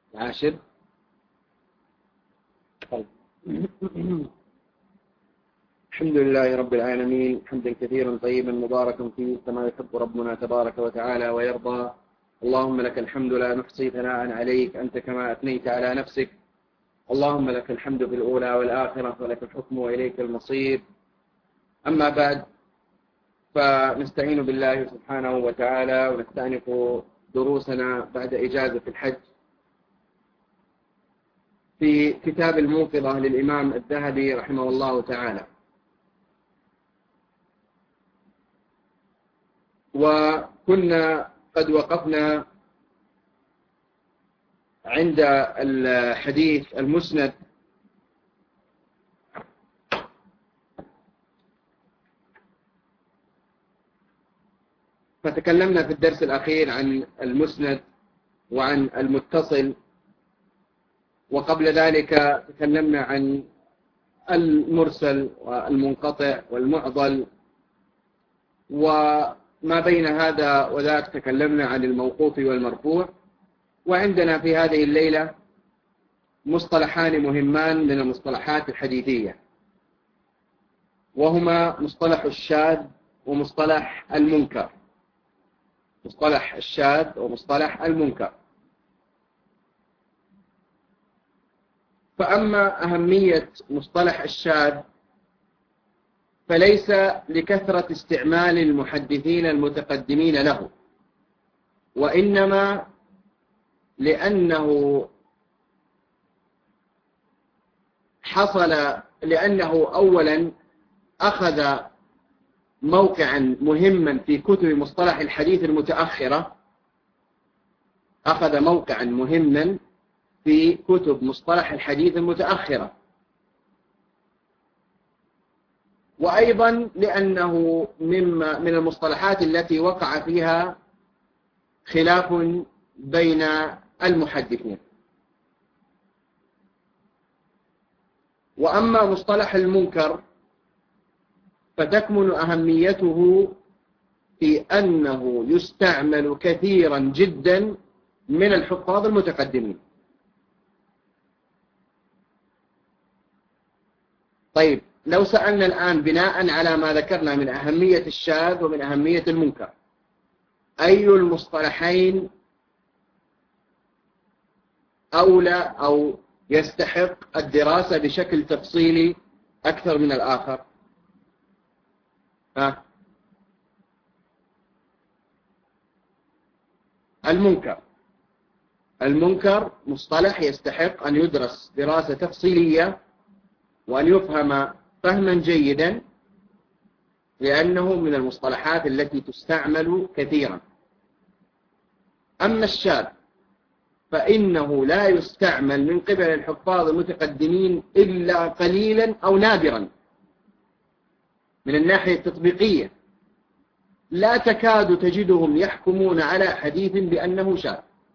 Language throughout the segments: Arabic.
العاشر. طيب. الحمد لله رب العالمين حمدا كثيرا طيبا مباركا فيه كما يحب ربنا تبارك وتعالى ويرضى. اللهم لك الحمد لا نحصي ثناء عليك أنت كما أثنيت على نفسك. اللهم لك الحمد في الأولى والآخرة ولك الحكم وإليك المصير. أما بعد، فنستعين بالله سبحانه وتعالى ونستأنف دروسنا بعد إجازة الحج في كتاب الموقظة للإمام الذهبي رحمه الله تعالى. وكنا قد وقفنا عند الحديث المسند فتكلمنا في الدرس الأخير عن المسند وعن المتصل، وقبل ذلك تكلمنا عن المرسل والمنقطع والمعضل، وما بين هذا وذاك تكلمنا عن الموقوف والمرفوع. وعندنا في هذه الليلة مصطلحان مهمان من المصطلحات الحديثية، وهما مصطلح الشاذ ومصطلح المنكر. مصطلح الشاذ ومصطلح المنكر. فأما أهمية مصطلح الشاذ فليس لكثرة استعمال المحدثين المتقدمين له، وإنما لأنه أولا أخذ موقعا مهما في كتب مصطلح الحديث المتأخرة. أخذ موقعا مهما في كتب مصطلح الحديث المتأخرة، وأيضا لأنه من المصطلحات التي وقع فيها خلاف بين المحدثين. وأما مصطلح المنكر فتكمن أهميته في أنه يستعمل كثيرا جدا من الحفاظ المتقدمين. طيب، لو سألنا الآن بناء على ما ذكرنا من أهمية الشاذ ومن أهمية المنكر، أي المصطلحين أولى أو يستحق الدراسة بشكل تفصيلي أكثر من الآخر؟ المنكر مصطلح يستحق أن يدرس دراسة تفصيلية وأن يفهم فهما جيدا، لأنه من المصطلحات التي تستعمل كثيرا. أما الشاذ فإنه لا يستعمل من قبل الحفاظ المتقدمين إلا قليلا أو نادرا. من الناحية التطبيقية لا تكاد تجدهم يحكمون على حديث بأنه شاذ.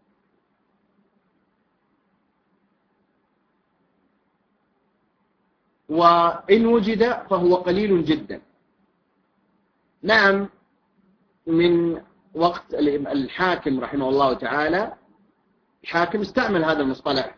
وإن وجد فهو قليل جدا. نعم، من وقت الحاكم رحمه الله تعالى، الحاكم استعمل هذا المصطلح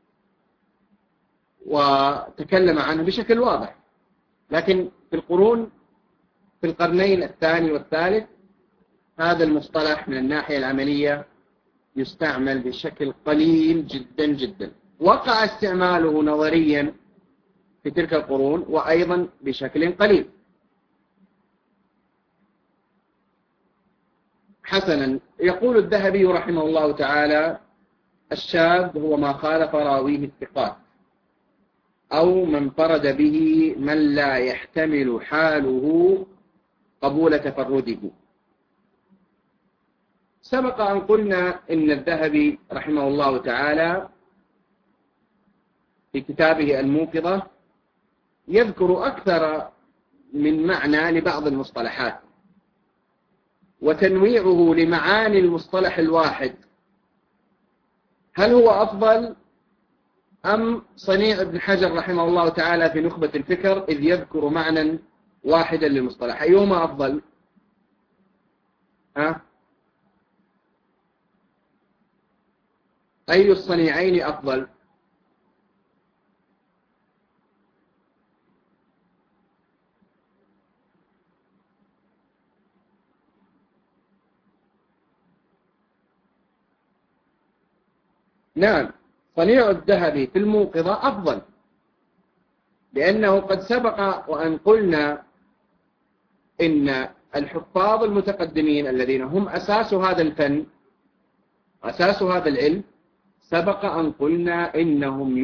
وتكلم عنه بشكل واضح، لكن في القرنين الثاني والثالث هذا المصطلح من الناحية العملية يستعمل بشكل قليل جدا جدا. وقع استعماله نظريا في تلك القرون وأيضا بشكل قليل. حسنا، يقول الذهبي رحمه الله تعالى: الشاذ هو ما خالف راويه الثقات، أو من فرد به من لا يحتمل حاله قبول تفرده. سبق أن قلنا إن الذهبي رحمه الله تعالى في كتابه الموقظة يذكر أكثر من معنى لبعض المصطلحات، وتنويعه لمعاني المصطلح الواحد هل هو أفضل أم صنيع ابن حجر رحمه الله تعالى في نخبة الفكر إذ يذكر معنى واحدا للمصطلح؟ أيهما أفضل؟ أي الصنيعين أفضل؟ نعم، صنيع الذهب في الموقظة أفضل، لأنه قد سبق وأن قلنا إن الحفاظ المتقدمين الذين هم أساس هذا الفن، أساس هذا العلم، سبق أن قلنا إنهم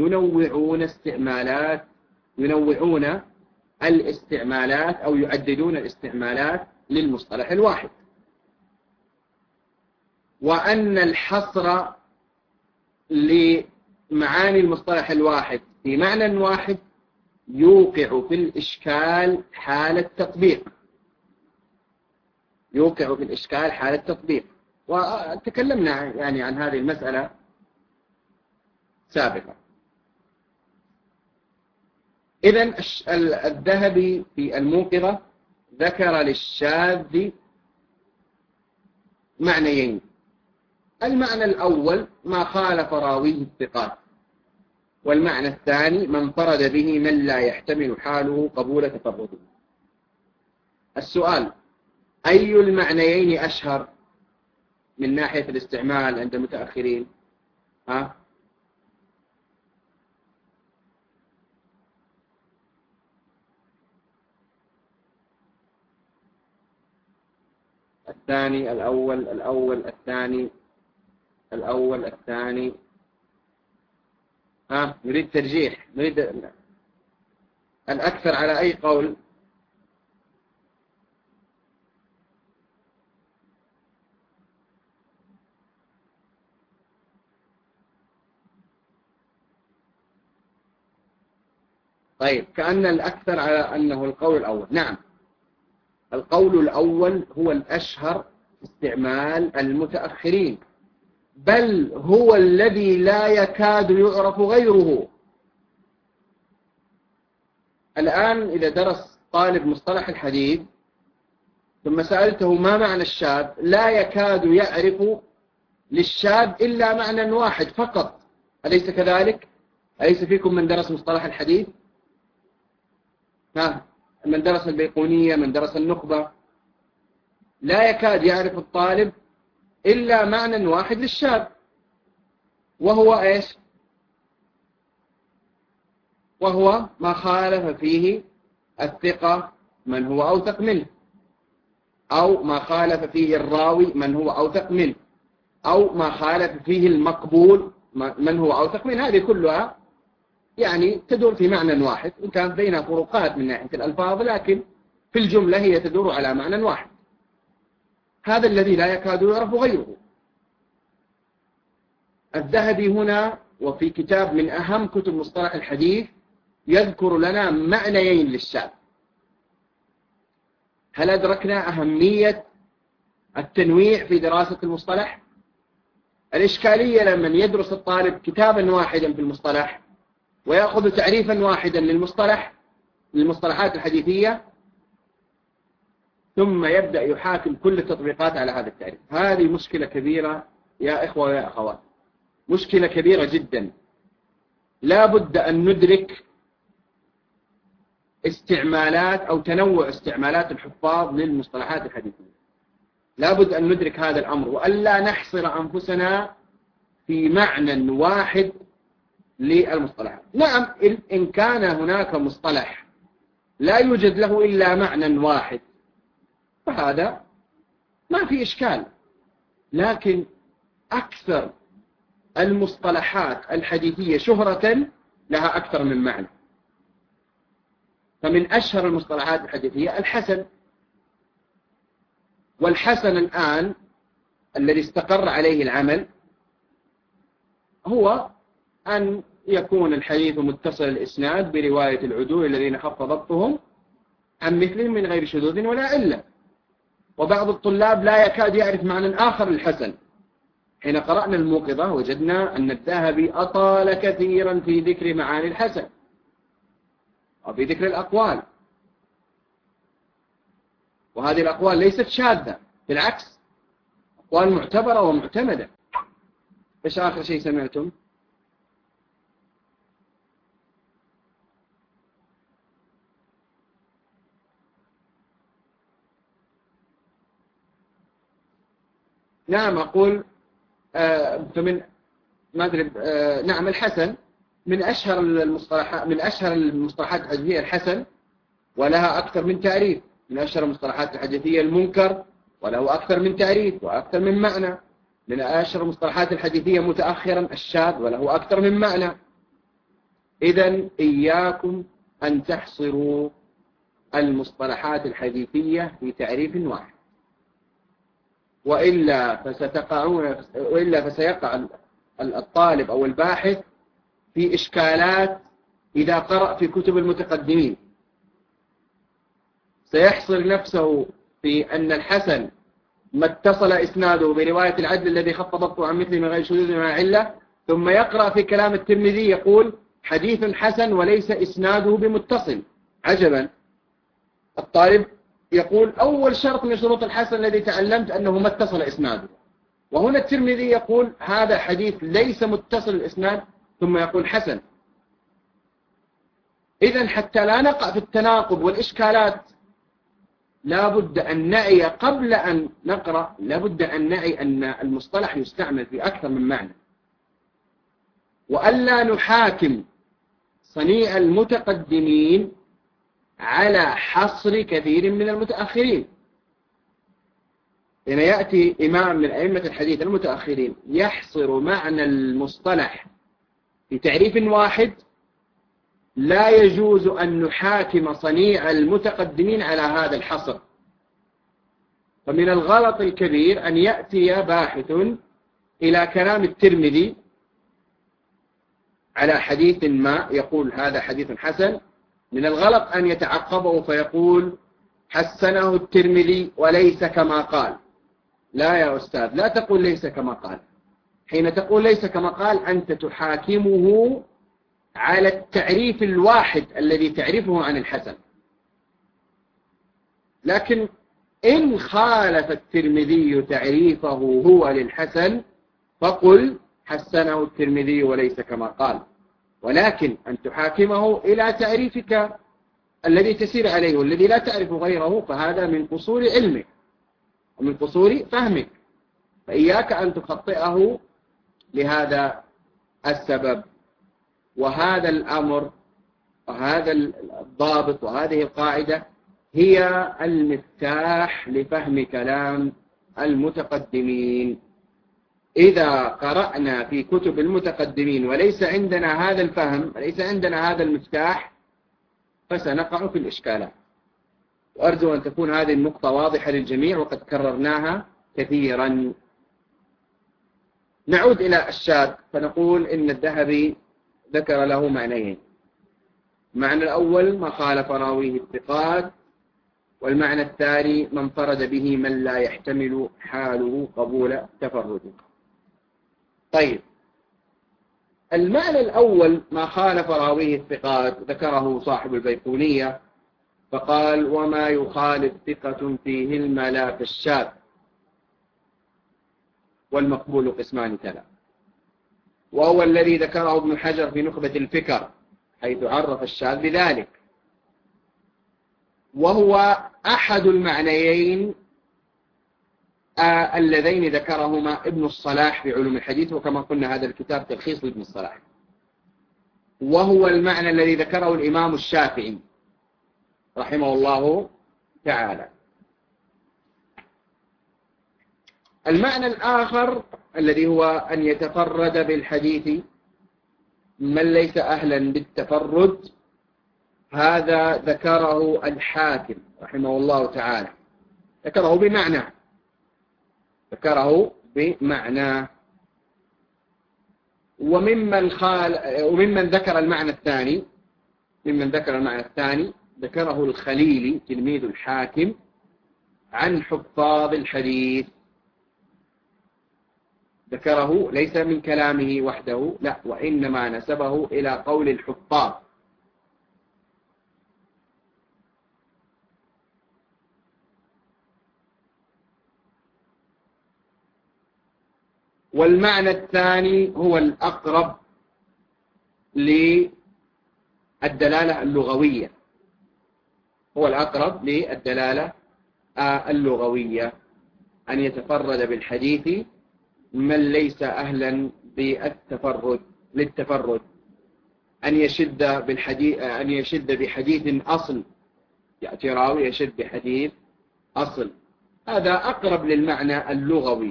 ينوعون الاستعمالات أو يعددون الاستعمالات للمصطلح الواحد، وأن الحصر لمعاني المصطلح الواحد في معنى واحد يوقع في الإشكال حال التطبيق، يوقع في الإشكال حال التطبيق، وتكلمنا يعني عن هذه المسألة سابقا. إذن الذهبي في الموقظة ذكر للشاذ معنيين: المعنى الأول ما خالف راويه الثقات، والمعنى الثاني ما انفرد به من لا يحتمل حاله قبول تفرده. السؤال: أي المعنيين أشهر من ناحية الاستعمال عند المتأخرين؟ الثاني، الأول الثاني، الأول الثاني. نريد ترجيح، نريد الأكثر على أي قول؟ طيب، كأن الأكثر على أنه القول الأول. نعم، القول الأول هو الأشهر استعمال المتأخرين، بل هو الذي لا يكاد يعرف غيره. الآن إذا درس طالب مصطلح الحديث ثم سألته ما معنى الشاذ، لا يكاد يعرف للشاذ إلا معنى واحد فقط، أليس كذلك؟ أليس فيكم من درس مصطلح الحديث؟ من درس البيقونية، من درس النخبة، لا يكاد يعرف الطالب إلا معنى واحد للشاذ، وهو إيش؟ وهو ما خالف فيه الثقة من هو أوثق منه، أو ما خالف فيه الراوي من هو أوثق منه، أو ما خالف فيه المقبول من هو أوثق منه. هذه كلها يعني تدور في معنى واحد، إن كانت بينها فروقات من ناحية الألفاظ، لكن في الجملة هي تدور على معنى واحد. هذا الذي لا يكاد يعرف غيره. الذهبي هنا وفي كتاب من أهم كتب مصطلح الحديث يذكر لنا معنيين للشاذ. هل أدركنا أهمية التنويع في دراسة المصطلح؟ الإشكالية لمن يدرس الطالب كتابا واحدا في المصطلح ويأخذ تعريفا واحدا للمصطلحات الحديثية، ثم يبدأ يحاكم كل التطبيقات على هذا التعريف. هذه مشكلة كبيرة يا إخوة ويا أخوات، مشكلة كبيرة جدا. لا بد أن ندرك استعمالات أو تنوع استعمالات الحفاظ للمصطلحات الحديثية، لا بد أن ندرك هذا الأمر، وألا نحصر أنفسنا في معنى واحد للمصطلحات. نعم، إن كان هناك مصطلح لا يوجد له إلا معنى واحد فهذا ما في إشكال، لكن أكثر المصطلحات الحديثية شهرة لها أكثر من معنى. فمن أشهر المصطلحات الحديثية الحسن، والحسن الآن الذي استقر عليه العمل هو أن يكون الحديث متصل الإسناد برواية العدول الذين خف ضبطهم عن مثلهم من غير شذوذ ولا علة. وبعض الطلاب لا يكاد يعرف معنى آخر للحسن. حين قرأنا الموقظة وجدنا أن الذهبي أطال كثيرا في ذكر معاني الحسن وفي ذكر الأقوال، وهذه الأقوال ليست شاذة، بالعكس أقوال معتبرة ومعتمدة. إيش آخر شيء سمعتم؟ نعم أقول فمن ما أدري نعم الحسن من أشهر المصطلحات الحديثية الحسن، ولها أكثر من تعريف. من أشهر المصطلحات الحديثية المنكر، وله أكثر من تعريف وأكثر من معنى. من أشهر المصطلحات الحديثية متأخرا الشاذ، وله أكثر من معنى. إذن إياكم أن تحصروا المصطلحات الحديثية في تعريف واحد، وإلا فسيقع الطالب أو الباحث في إشكالات إذا قرأ في كتب المتقدمين. سيحصر نفسه في أن الحسن ما اتصل إسناده برواية العدل الذي خف ضبطه عن مثله من غير شذوذ ولا علة، ثم يقرأ في كلام الترمذي يقول حديث حسن وليس إسناده بمتصل. عجبا، الطالب يقول أول شرط من شروط الحسن الذي تعلمت أنه ما اتصل إسناده، وهنا الترمذي يقول هذا حديث ليس متصل الإسناد ثم يقول حسن. إذن حتى لا نقع في التناقض والإشكالات لا بد أن نعي قبل أن نقرأ، لا بد أن نعي أن المصطلح يستعمل في أكثر من معنى، وألا نحاكم صنيع المتقدمين على حصر كثير من المتأخرين. لأن يأتي إمام من أئمة الحديث المتأخرين يحصر معنى المصطلح في تعريف واحد، لا يجوز أن نحاكم صنيع المتقدمين على هذا الحصر. فمن الغلط الكبير أن يأتي باحث إلى كلام الترمذي على حديث ما يقول هذا حديث حسن، من الغلط أن يتعقبه فيقول حسنه الترمذي وليس كما قال. لا يا أستاذ، لا تقول ليس كما قال. حين تقول ليس كما قال أنت تحاكمه على التعريف الواحد الذي تعرفه عن الحسن. لكن إن خالف الترمذي تعريفه هو للحسن فقل حسنه الترمذي وليس كما قال، ولكن أن تحاكمه إلى تعريفك الذي تسير عليه والذي لا تعرف غيره، فهذا من قصور علمك ومن قصور فهمك، فإياك أن تخطئه لهذا السبب. وهذا الأمر وهذا الضابط وهذه القاعدة هي المفتاح لفهم كلام المتقدمين. إذا قرأنا في كتب المتقدمين وليس عندنا هذا الفهم وليس عندنا هذا المفتاح فسنقع في الإشكالات. وأرجو أن تكون هذه النقطة واضحة للجميع وقد كررناها كثيرا. نعود إلى الشاذ فنقول إن الذهبي ذكر له معنيين. المعنى الأول ما خالف راويه الثقات، والمعنى الثاني من انفرد به من لا يحتمل حاله قبول تفرده. طيب، المعنى الأول ما خالف راويه الثقات ذكره صاحب البيقونية فقال وما يخالف ثقة فيه الملا كالشاذ، والمقبول قسمان ثلاث، وهو الذي ذكره ابن حجر في نخبة الفكر حيث عرف الشاذ بذلك، وهو أحد المعنيين اللذين ذكرهما ابن الصلاح في علوم الحديث، وكما قلنا هذا الكتاب تلخيص لابن الصلاح، وهو المعنى الذي ذكره الإمام الشافعي رحمه الله تعالى. المعنى الآخر الذي هو أن يتفرد بالحديث من ليس أهلا بالتفرد، هذا ذكره الحاكم رحمه الله تعالى، ذكره بمعنى. وممن ذكر المعنى الثاني ذكره الخليلي تلميذ الحاكم عن حفاظ الحديث، ذكره ليس من كلامه وحده، لا، وإنما نسبه إلى قول الحفاظ. والمعنى الثاني هو الأقرب للدلالة اللغوية، هو الأقرب للدلالة اللغوية، أن يتفرد بالحديث من ليس أهلا للتفرد، أن يشد بحديث أصل، يأتي راوي يشد بحديث أصل، هذا أقرب للمعنى اللغوي.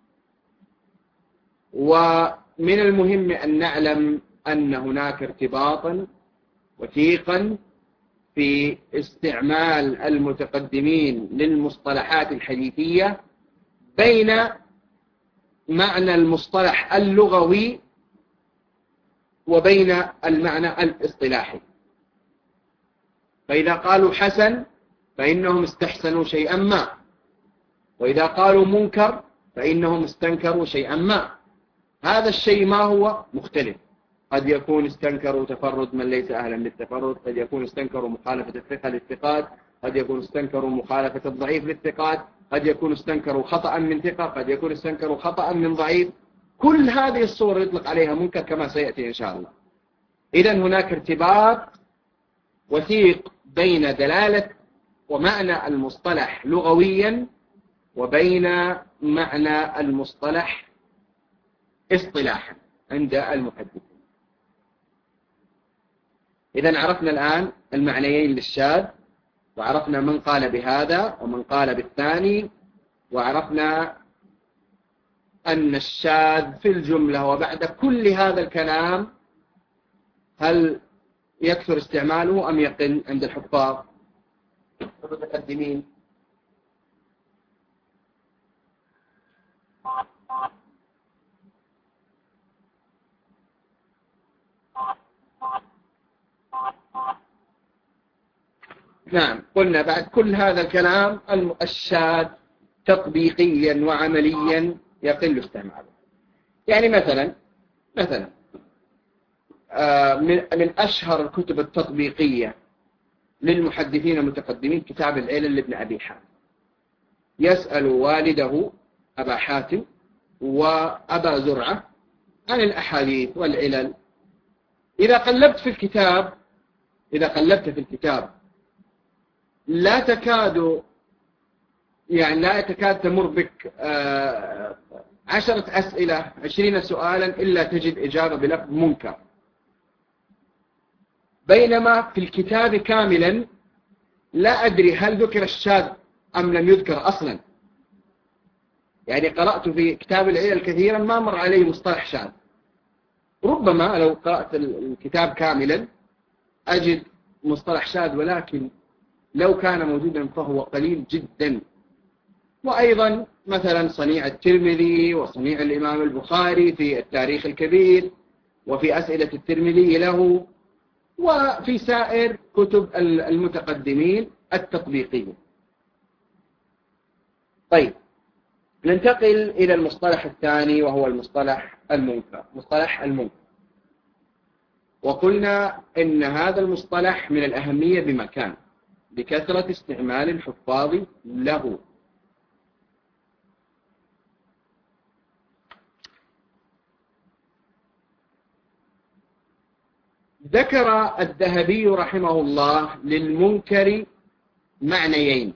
ومن المهم أن نعلم أن هناك ارتباطا وثيقا في استعمال المتقدمين للمصطلحات الحديثية بين معنى المصطلح اللغوي وبين المعنى الاصطلاحي. فإذا قالوا حسن فإنهم استحسنوا شيئا ما، وإذا قالوا منكر فإنهم استنكروا شيئا ما. هذا الشيء ما هو مختلف، قد يكون استنكروا تفرد من ليس أهلا للتفرد، قد يكون استنكروا مخالفة الثقة للثقات، قد يكون استنكروا مخالفة الضعيف للثقات، قد يكون استنكروا خطأ من ثقة، قد يكون استنكروا خطأ من ضعيف. كل هذه الصور يطلق عليها منكر كما سيأتي إن شاء الله. إذن هناك ارتباط وثيق بين دلالة ومعنى المصطلح لغويا وبين معنى المصطلح اصطلاحا عند المحدثين. إذن عرفنا الآن المعنيين للشاذ، وعرفنا من قال بهذا ومن قال بالثاني، وعرفنا أن الشاذ في الجملة وبعد كل هذا الكلام هل يكثر استعماله أم يقل عند الحفاظ المتقدمين؟ نعم، قلنا بعد كل هذا الكلام الشاذ تطبيقيا وعمليا يقل استعماله. يعني مثلا من أشهر الكتب التطبيقية للمحدثين المتقدمين كتاب العلل لابن أبي حاتم. يسأل والده أبا حاتم وأبا زرعة عن الأحاديث والعلل. إذا قلبت في الكتاب لا تكاد تمر بك 10 أسئلة 20 سؤالا إلا تجد إجابة بلفظ منكر، بينما في الكتاب كاملا لا أدري هل ذكر الشاذ أم لم يذكر أصلا. يعني قرأت في كتاب العلل كثيرا ما مر علي مصطلح شاذ، ربما لو قرأت الكتاب كاملا أجد مصطلح شاذ، ولكن لو كان موجودا فهو قليل جدا. وأيضا مثلا صنيع الترمذي وصنيع الإمام البخاري في التاريخ الكبير وفي أسئلة الترمذي له وفي سائر كتب المتقدمين التطبيقية. طيب، ننتقل إلى المصطلح الثاني وهو المصطلح المنكر. مصطلح المنكر، وقلنا إن هذا المصطلح من الأهمية بمكان بكثرة استعمال الحفاظ له. ذكر الذهبي رحمه الله للمنكر معنيين.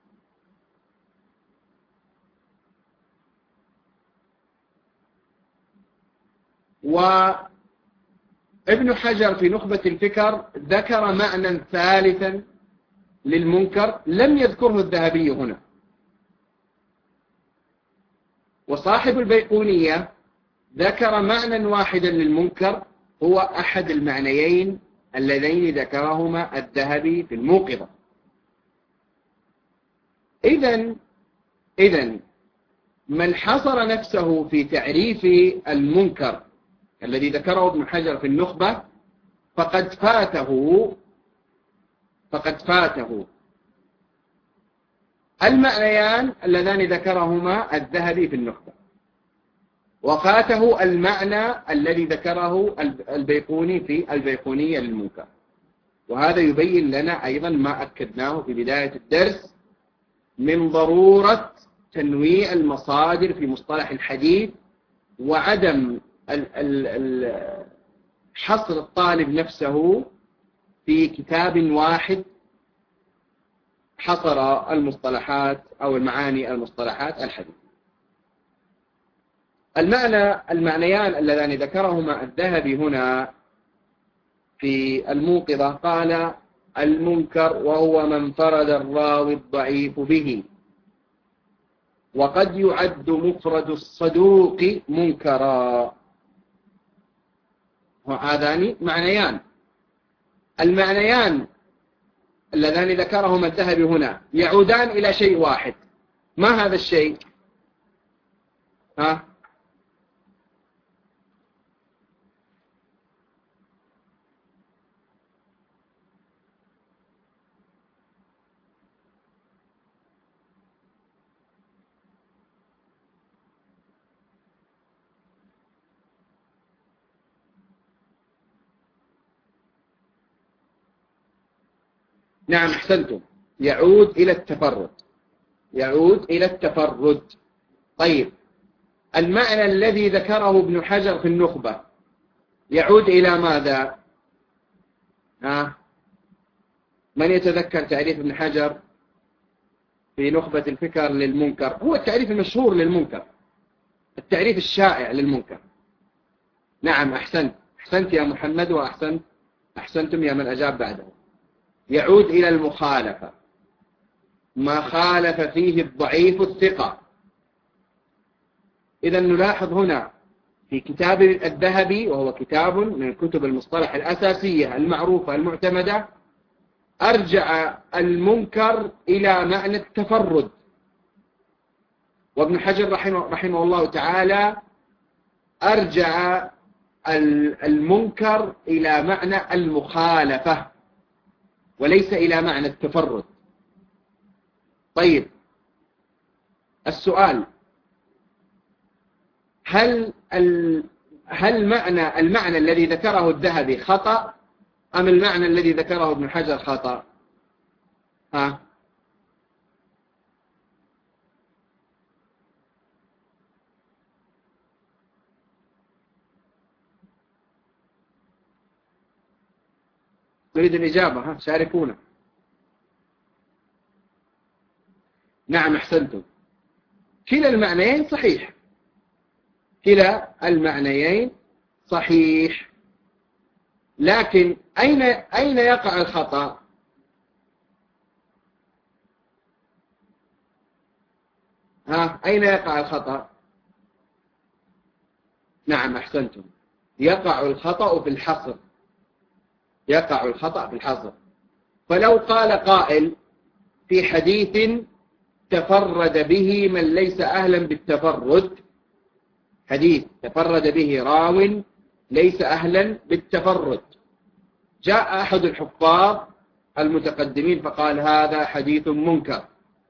وابن حجر في نخبة الفكر ذكر معنى ثالثا للمنكر لم يذكره الذهبي هنا. وصاحب البيقونية ذكر معنى واحدا للمنكر هو أحد المعنيين اللذين ذكرهما الذهبي في الموقظة. إذن من حصر نفسه في تعريف المنكر الذي ذكره ابن حجر في النخبة فقد فاته المعنيان اللذان ذكرهما الذهبي في النخبة، وفاته المعنى الذي ذكره البيقوني في البيقونية للمنكر. وهذا يبين لنا أيضا ما أكدناه في بداية الدرس من ضرورة تنويع المصادر في مصطلح الحديث وعدم حصر الطالب نفسه في كتاب واحد حصر المصطلحات أو المعاني المصطلحات الحديث. المعنيان اللذان ذكرهما الذهبي هنا في الموقظة، قال المنكر وهو ما انفرد الراوي الضعيف به، وقد يعد مفرد الصدوق منكرا. هذان معنيان. المعنيان اللذان ذكرهما الذهبي هنا يعودان إلى شيء واحد. ما هذا الشيء؟ نعم أحسنتم، يعود إلى التفرد. يعود إلى التفرد. طيب، المعنى الذي ذكره ابن حجر في النخبة يعود إلى ماذا؟ من يتذكر تعريف ابن حجر في نخبة الفكر للمنكر؟ هو التعريف المشهور للمنكر، التعريف الشائع للمنكر. نعم أحسنت يا محمد، أحسنتم يا من أجاب بعده. يعود إلى المخالفة، ما خالف فيه الضعيف الثقة. إذا نلاحظ هنا في كتاب الذهبي، وهو كتاب من كتب المصطلح الأساسية المعروفة المعتمدة، أرجع المنكر إلى معنى التفرد، وابن حجر رحمه الله تعالى أرجع المنكر إلى معنى المخالفة وليس إلى معنى التفرد. طيب، السؤال: هل المعنى الذي ذكره الذهبي خطأ أم المعنى الذي ذكره ابن حجر خطأ؟ نريد الإجابة، شاركونا. نعم أحسنتم، كلا المعنيين صحيح، كلا المعنيين صحيح، لكن أين يقع الخطأ؟ أين يقع الخطأ؟ نعم أحسنتم، يقع الخطأ في الحصر. يقع الخطأ في الحصر. فلو قال قائل في حديث تفرد به من ليس أهلا بالتفرد، حديث تفرد به راو ليس أهلا بالتفرد، جاء أحد الحفاظ المتقدمين فقال هذا حديث منكر،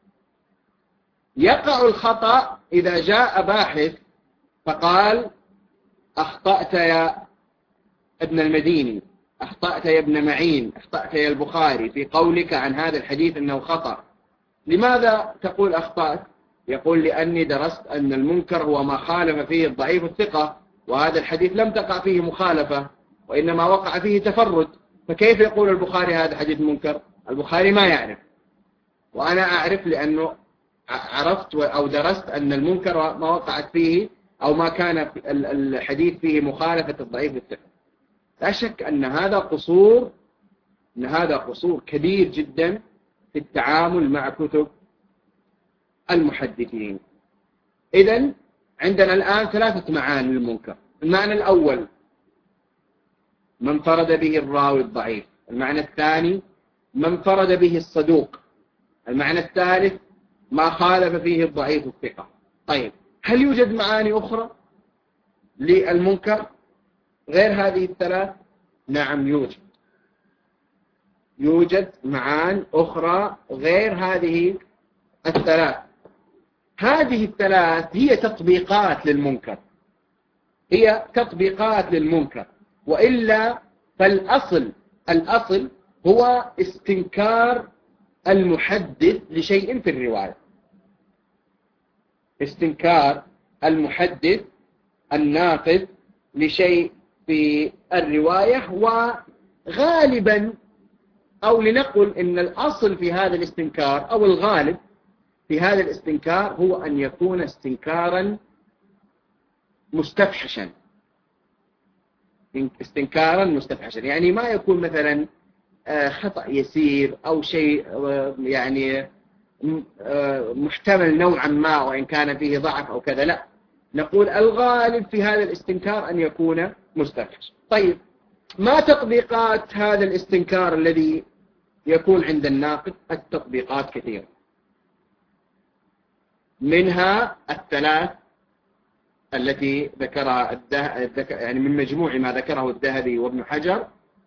يقع الخطأ إذا جاء باحث فقال أخطأت يا ابن المديني، أخطأت يا ابن معين، أخطأت يا البخاري في قولك عن هذا الحديث أنه خطأ. لماذا تقول أخطأت؟ يقول لأني درست أن المنكر هو ما خالف فيه الضعيف الثقة، وهذا الحديث لم تقع فيه مخالفة وإنما وقع فيه تفرد، فكيف يقول البخاري هذا حديث منكر؟ البخاري ما يعرف، وأنا أعرف لأنه عرفت أو درست أن المنكر ما وقعت فيه أو ما كان الحديث فيه مخالفة الضعيف الثقة. لا شك أن هذا قصور كبير جدا في التعامل مع كتب المحدثين. إذن عندنا الآن 3 معاني للمنكر. المعنى الأول ما انفرد به الراوي الضعيف، المعنى الثاني ما انفرد به الصدوق، المعنى الثالث ما خالف فيه الضعيف الثقة. طيب، هل يوجد معاني أخرى للمنكر غير هذه ال3؟ نعم يوجد معان أخرى غير هذه ال3. هذه ال3 هي تطبيقات للمنكر، هي تطبيقات للمنكر، وإلا فالأصل هو استنكار المحدث لشيء في الرواية، استنكار المحدث الناقد لشيء في الرواية، وغالبا أو لنقل إن الأصل في هذا الاستنكار أو الغالب في هذا الاستنكار هو أن يكون استنكارا مستفحشا. استنكارا مستفحشا يعني ما يكون مثلا خطأ يسير أو شيء يعني محتمل نوعا ما وإن كان فيه ضعف أو كذا، لا، نقول الغالب في هذا الاستنكار أن يكون مستفحش. طيب، ما تطبيقات هذا الاستنكار الذي يكون عند الناقد؟ التطبيقات كثيرة، منها الثلاث التي ذكرها يعني من مجموع ما ذكره الذهبي وابن حجر.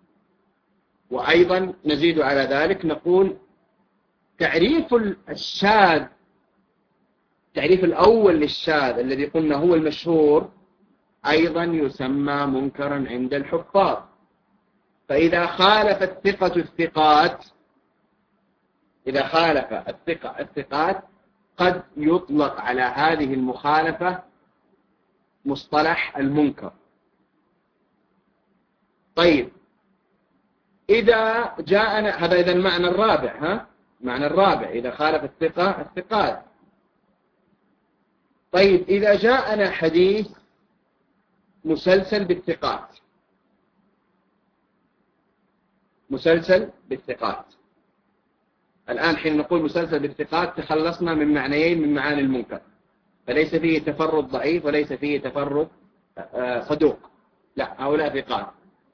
وأيضا نزيد على ذلك نقول تعريف الشاذ، تعريف الأول للشاذ الذي قلنا هو المشهور، أيضا يسمى منكرا عند الحفاظ. فإذا خالف الثقة الثقات، إذا خالف الثقة الثقات قد يطلق على هذه المخالفة مصطلح المنكر. طيب، إذا جاءنا هذا، إذا المعنى الرابع، معنى الرابع إذا خالف الثقة الثقات. طيب، إذا جاءنا حديث مسلسل بالثقات، مسلسل بالثقات، الآن حين نقول مسلسل بالثقات تخلصنا من معنيين من معاني المنكر، فليس فيه تفرد ضعيف وليس فيه تفرد صدوق، لا، هؤلاء ثقات.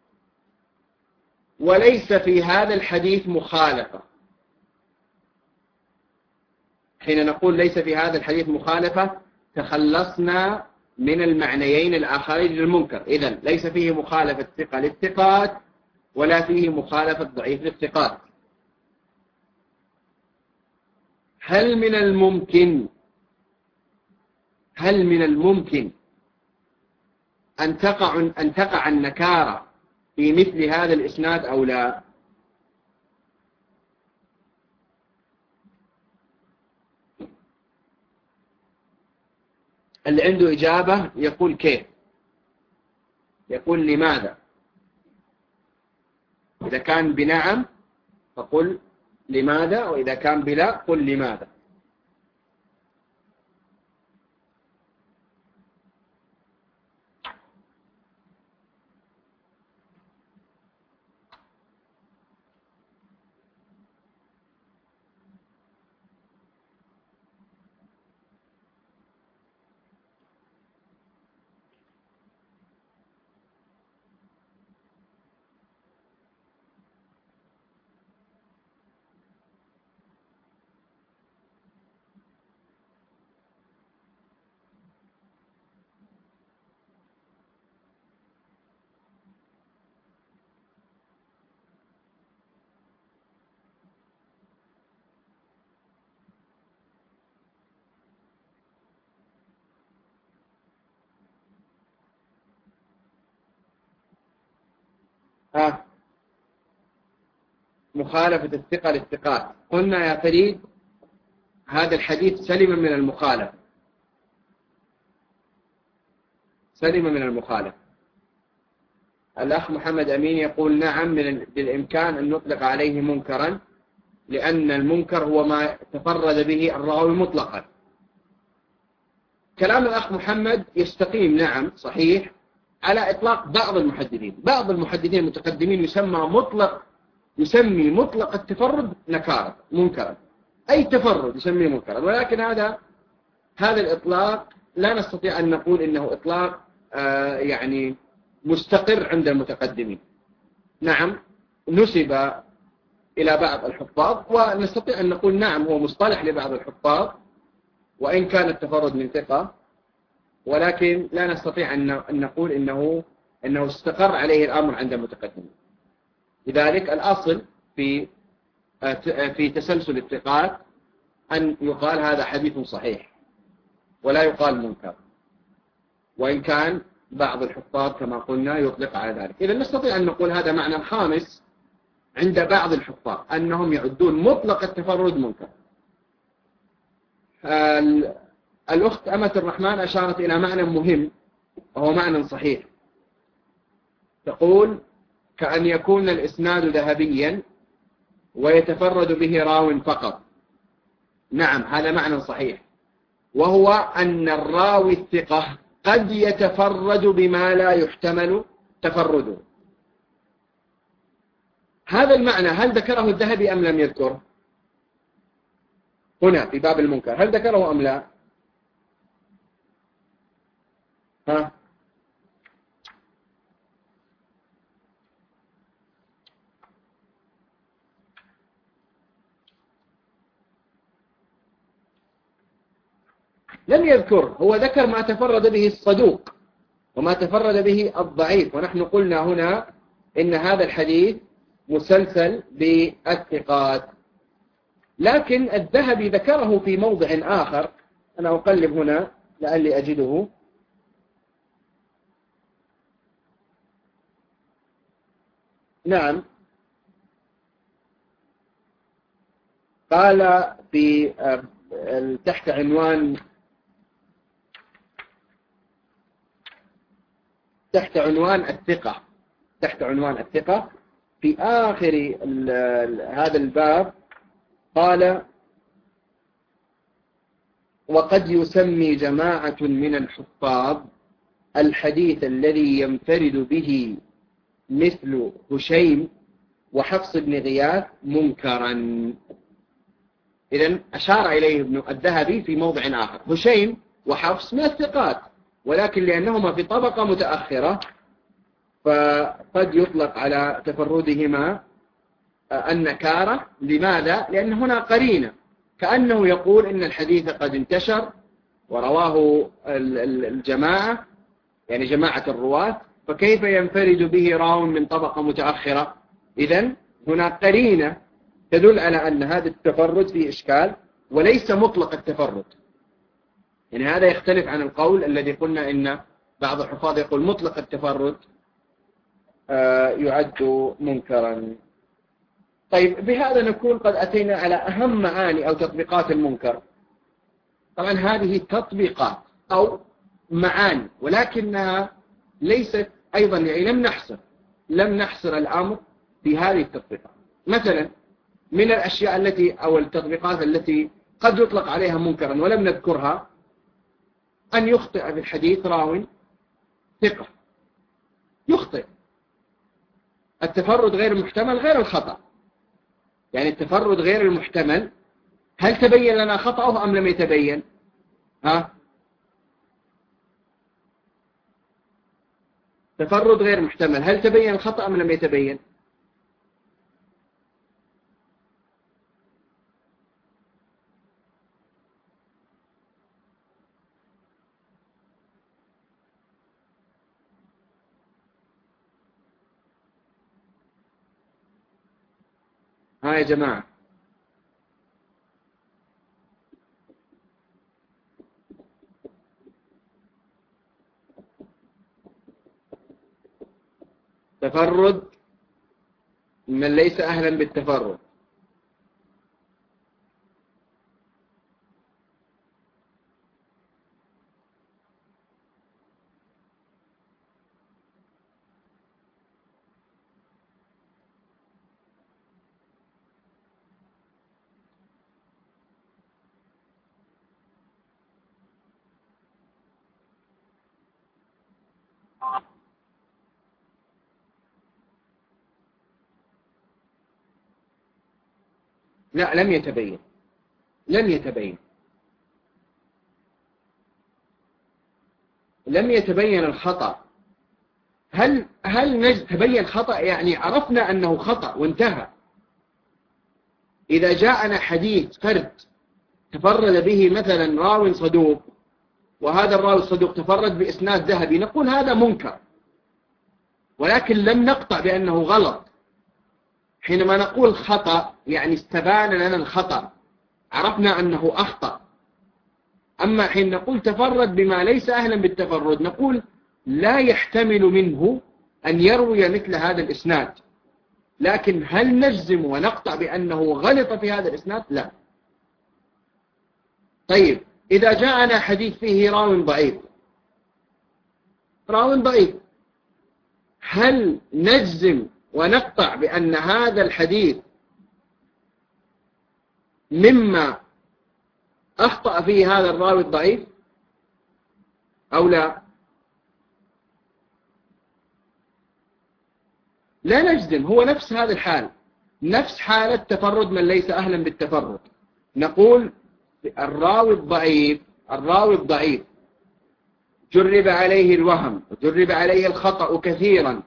وليس في هذا الحديث مخالفة. حين نقول ليس في هذا الحديث مخالفة تخلصنا من المعنيين الآخرين للمنكر. إذن ليس فيه مخالفة ثقة للثقات ولا فيه مخالفة ضعيف للثقات. هل من الممكن أن تقع النكارة في مثل هذا الإسناد أو لا؟ اللي عنده إجابة يقول كيف، يقول لماذا. إذا كان بنعم فقل لماذا، وإذا كان بلا قل لماذا. مخالفة الثقة للثقات. قلنا يا فريد هذا الحديث سلم من المخالفة، سلم من المخالفة. الأخ محمد أمين يقول نعم، بالإمكان أن نطلق عليه منكرا، لأن المنكر هو ما تفرد به الراوي مطلقا. كلام الأخ محمد يستقيم، نعم صحيح، على إطلاق بعض المحدثين. بعض المحدثين المتقدمين يسمي مطلق التفرد نكارة منكرا، أي تفرد يسميه منكرا. ولكن هذا الإطلاق لا نستطيع أن نقول إنه إطلاق يعني مستقر عند المتقدمين. نعم نسب إلى بعض الحفاظ، ونستطيع أن نقول نعم هو مصطلح لبعض الحفاظ وإن كان التفرد من ثقة، ولكن لا نستطيع أن نقول إنه استقر عليه الأمر عند المتقدمين. لذلك الأصل في تسلسل الثقات أن يقال هذا حديث صحيح ولا يقال منكر، وإن كان بعض الحفاظ كما قلنا يطلق على ذلك. إذا نستطيع أن نقول هذا معنى خامس عند بعض الحفاظ، أنهم يعدون مطلق التفرد منكر. الأخت أمة الرحمن أشارت إلى معنى مهم، وهو معنى صحيح. تقول كأن يكون الإسناد ذهبيا ويتفرد به راو فقط. نعم، هذا معنى صحيح، وهو أن الراوي الثقة قد يتفرد بما لا يحتمل تفرده. هذا المعنى هل ذكره الذهبي أم لم يذكره؟ هنا في باب المنكر هل ذكره أم لا؟ ها؟ لم يذكر، هو ذكر ما تفرد به الصدوق وما تفرد به الضعيف، ونحن قلنا هنا إن هذا الحديث مسلسل بالثقات. لكن الذهبي ذكره في موضع آخر، أنا أقلب هنا لعلي أجده. نعم، قال في تحت عنوان الثقة، تحت عنوان الثقة في آخر هذا الباب قال: وقد يسمي جماعة من الحفاظ الحديث الذي ينفرد به مثل هشيم وحفص بن غياث منكرا. إذن أشار إليه ابن الذهبي في موضع آخر. هشيم وحفص من الثقات، ولكن لأنهما في طبقة متأخرة فقد يطلق على تفردهما النكارة. لماذا؟ لأن هنا قرينة، كأنه يقول إن الحديث قد انتشر ورواه الجماعة، يعني جماعة الرواة، فكيف ينفرد به راو من طبقة متأخرة؟ إذن هنا قرينة تدل على أن هذا التفرد فيه إشكال وليس مطلق التفرد. يعني هذا يختلف عن القول الذي قلنا إن بعض الحفاظ يقول مطلق التفرد يعد منكرا. طيب، بهذا نكون قد أتينا على أهم معاني أو تطبيقات المنكر. طبعا هذه تطبيقات أو معاني، ولكنها ليست أيضا، يعني لم نحصر الأمر في هذه التطبيقات. مثلا من الأشياء التي أو التطبيقات التي قد يطلق عليها منكرا ولم نذكرها أن يخطئ بالحديث راو ثقة، يخطئ. التفرد غير المحتمل غير الخطأ، يعني التفرد غير المحتمل هل تبين لنا خطأه أم لم يتبين؟ تفرد غير محتمل هل تبين الخطأ أم لم يتبين؟ ها يا جماعة، تفرد من ليس أهلا بالتفرد. لا، لم يتبين، لم يتبين الخطأ. هل تبين خطأ؟ يعني عرفنا أنه خطأ وانتهى. إذا جاءنا حديث فرد تفرد به مثلا راو صدوق، وهذا الراوي الصدوق تفرد بإسناد ذهبي، نقول هذا منكر، ولكن لم نقطع بأنه غلط. حينما نقول خطأ يعني استبان لنا الخطأ، عرفنا أنه أخطأ. أما حين نقول تفرد بما ليس أهلا بالتفرد، نقول لا يحتمل منه أن يروي مثل هذا الإسناد، لكن هل نجزم ونقطع بأنه غلط في هذا الإسناد؟ لا. طيب، إذا جاءنا حديث فيه راو ضعيف، راو ضعيف. هل نجزم ونقطع بأن هذا الحديث مما أخطأ فيه هذا الراوي الضعيف أو لا؟ لا نجزم. هو نفس هذا الحال، نفس حالة تفرد من ليس أهلا بالتفرد. نقول الراوي الضعيف جرب عليه الوهم وجرب عليه الخطأ كثيرا،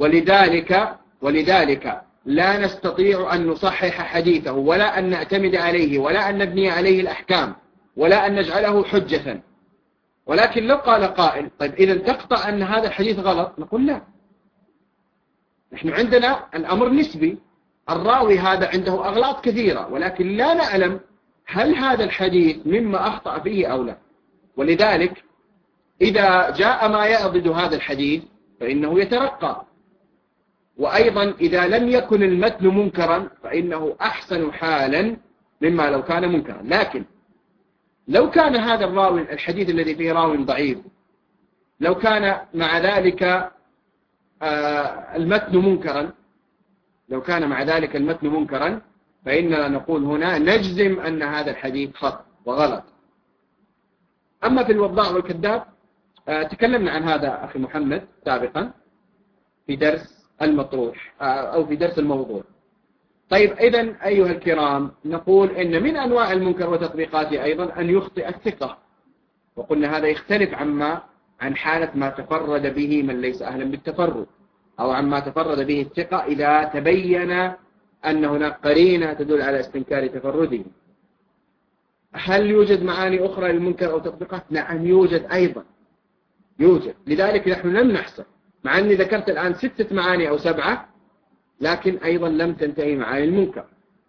ولذلك لا نستطيع أن نصحح حديثه ولا أن نعتمد عليه ولا أن نبني عليه الأحكام ولا أن نجعله حجة. ولكن لو قال قائل طيب إذا تقطع أن هذا الحديث غلط، نقول لا، نحن عندنا الأمر نسبي، الراوي هذا عنده أغلاط كثيرة ولكن لا نعلم هل هذا الحديث مما أخطأ فيه أو لا. ولذلك إذا جاء ما يعضد هذا الحديث فإنه يترقى. وأيضا إذا لم يكن المتن منكرا فإنه أحسن حالا مما لو كان منكرا. لكن لو كان هذا الراوي الحديث الذي فيه راوي ضعيف لو كان مع ذلك المتن منكرا، فإننا نقول هنا نجزم أن هذا الحديث خطأ وغلط. أما في الوضاع والكذاب تكلمنا عن هذا أخي محمد سابقا في درس المطروح أو في درس الموضوع. طيب إذن أيها الكرام نقول إن من أنواع المنكر وتطبيقاته أيضا أن يخطئ الثقة، وقلنا هذا يختلف عن حالة ما تفرد به من ليس أهلا بالتفرد، أو عما تفرد به الثقة إذا تبين أن هناك قرينة تدل على استنكار تفرده. هل يوجد معاني أخرى للمنكر أو تطبيقات؟ نعم يوجد أيضا، يوجد. لذلك نحن لم نحصر، مع أني ذكرت الآن 6 معاني أو 7، لكن أيضا لم تنتهي معاني المنكر.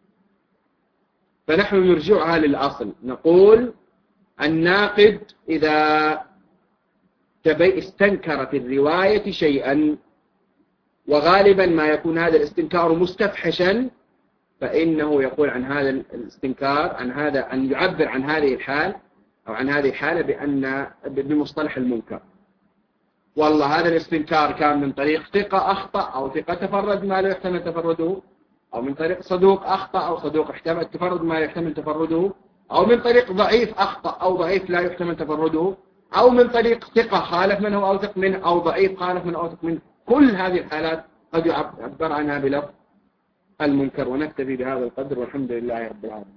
فنحن نرجعها للأصل، نقول الناقد إذا استنكر في الرواية شيئا، وغالبا ما يكون هذا الاستنكار مستفحشا، فإنه يقول عن هذا الاستنكار أن يعبر عن هذه الحال أو عن هذه الحالة بمصطلح المنكر. والله هذا الاستنكار كان من طريق ثقة أخطأ أو ثقة تفرد ما لا يحتمل تفرده، أو من طريق صدوق أخطأ أو صدوق احتمل تفرد ما لا يحتمل تفرده، أو من طريق ضعيف أخطأ أو ضعيف لا يحتمل تفرده، أو من طريق ثقة خالف من هو أوثق منه، أو ضعيف خالف من أوثق منه. كل هذه الحالات قد يعبر عنها بلفظ المنكر. ونكتفي بهذا القدر والحمد لله رب العالمين.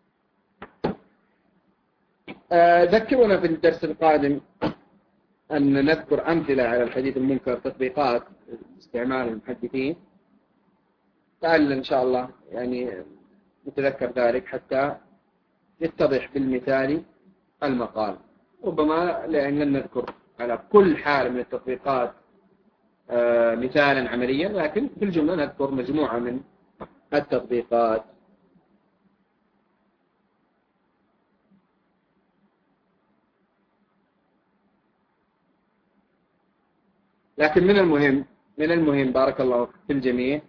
ذكرنا في الدرس القادم أن نذكر أمثلة على الحديث المنكر، تطبيقات استعمال المحدثين. لعل إن شاء الله يعني نتذكر ذلك حتى يتضح بالمثال المقال. ربما لن نذكر على كل حال من التطبيقات مثالا عمليا، لكن في الجملة نذكر مجموعة من التطبيقات. لكن من المهم بارك الله في الجميع،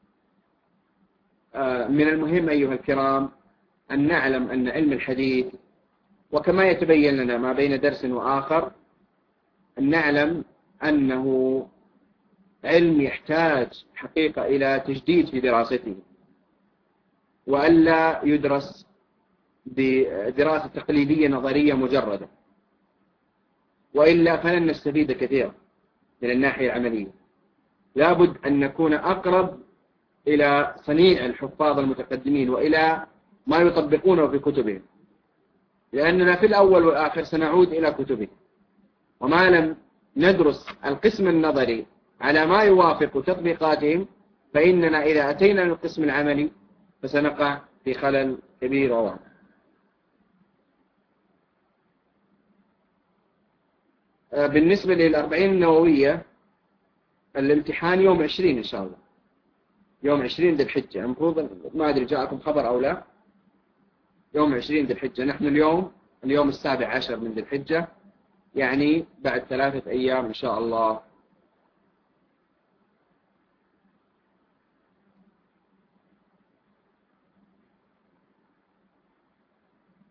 من المهم أيها الكرام أن نعلم أن علم الحديث، وكما يتبين لنا ما بين درس وآخر، أن نعلم أنه علم يحتاج حقيقة إلى تجديد في دراسته، وألا يدرس بدراسة تقليدية نظرية مجردة، وإلا فلن نستفيد كثيرا من الناحية العملية. لابد أن نكون أقرب إلى صنيع الحفاظ المتقدمين وإلى ما يطبقونه في كتبهم، لأننا في الأول والآخر سنعود إلى كتبهم. وما لم ندرس القسم النظري على ما يوافق تطبيقاتهم، فإننا إذا أتينا للقسم العملي فسنقع في خلل كبير وواضح. بالنسبة للأربعين النووية، الامتحان يوم 20 إن شاء الله، يوم 20 ذي الحجة. المفروض ما أدري جاءكم خبر أو لا. يوم 20 ذي الحجة، نحن اليوم 17 من ذي الحجة، يعني بعد 3 أيام إن شاء الله.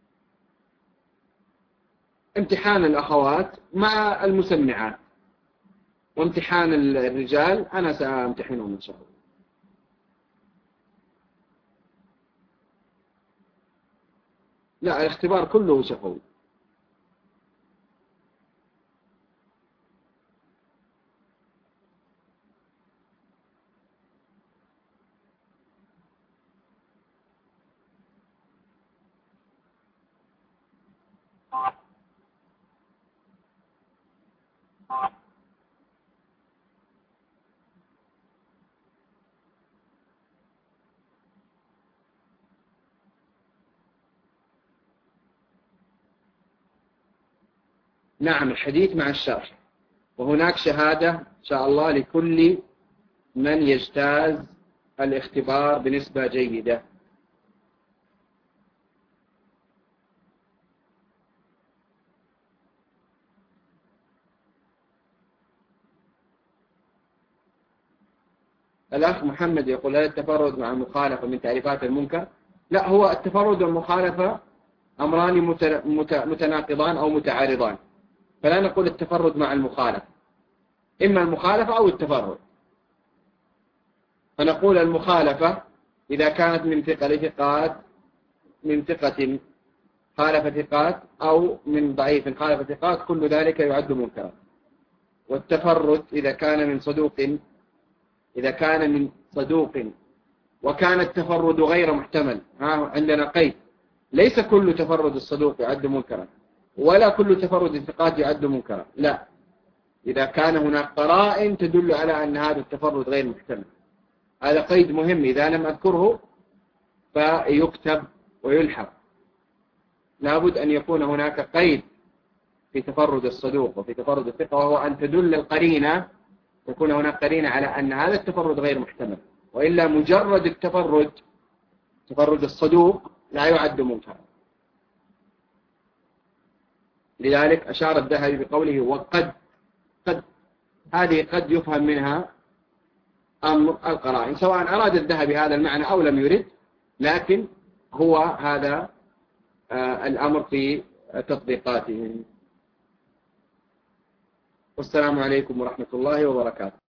امتحان الأخوات مع المسمعات، وامتحان الرجال أنا سأمتحنهم إن شاء الله. لا، الاختبار كله شفوي. نعم، الحديث مع الشرح، وهناك شهادة إن شاء الله لكل من يجتاز الاختبار بنسبة جيدة. الأخ محمد يقول: هل التفرد مع المخالفة من تعريفات المنكر؟ لا، هو التفرد والمخالفة أمران متناقضان أو متعارضان، فلا نقول التفرد مع المخالفة، إما المخالفة أو التفرد. فنقول المخالفة إذا كانت من ثقة لثقات، من ثقة خالف ثقات، أو من ضعيف خالف ثقات، كل ذلك يعد منكرا. والتفرد إذا كان من صدوق وكان التفرد غير محتمل، عندنا قيد: ليس كل تفرد الصدوق يعد منكرا، ولا كل تفرد الثقات يعد منكرا، لا، إذا كان هناك قرائن تدل على أن هذا التفرد غير محتمل. هذا قيد مهم، إذا لم أذكره فيكتب ويلحق. لابد أن يكون هناك قيد في تفرد الصدوق وفي تفرد الثقة، وهو أن تدل القرينة، تكون هناك قرينة على أن هذا التفرد غير محتمل، وإلا مجرد تفرد الصدوق لا يعد منكرا. لذلك أشار الذهبي بقوله: وقد هذه قد يفهم منها أمر القرائن، سواء أراد الذهبي هذا المعنى أو لم يرد، لكن هو هذا الأمر في تطبيقاته. والسلام عليكم ورحمة الله وبركاته.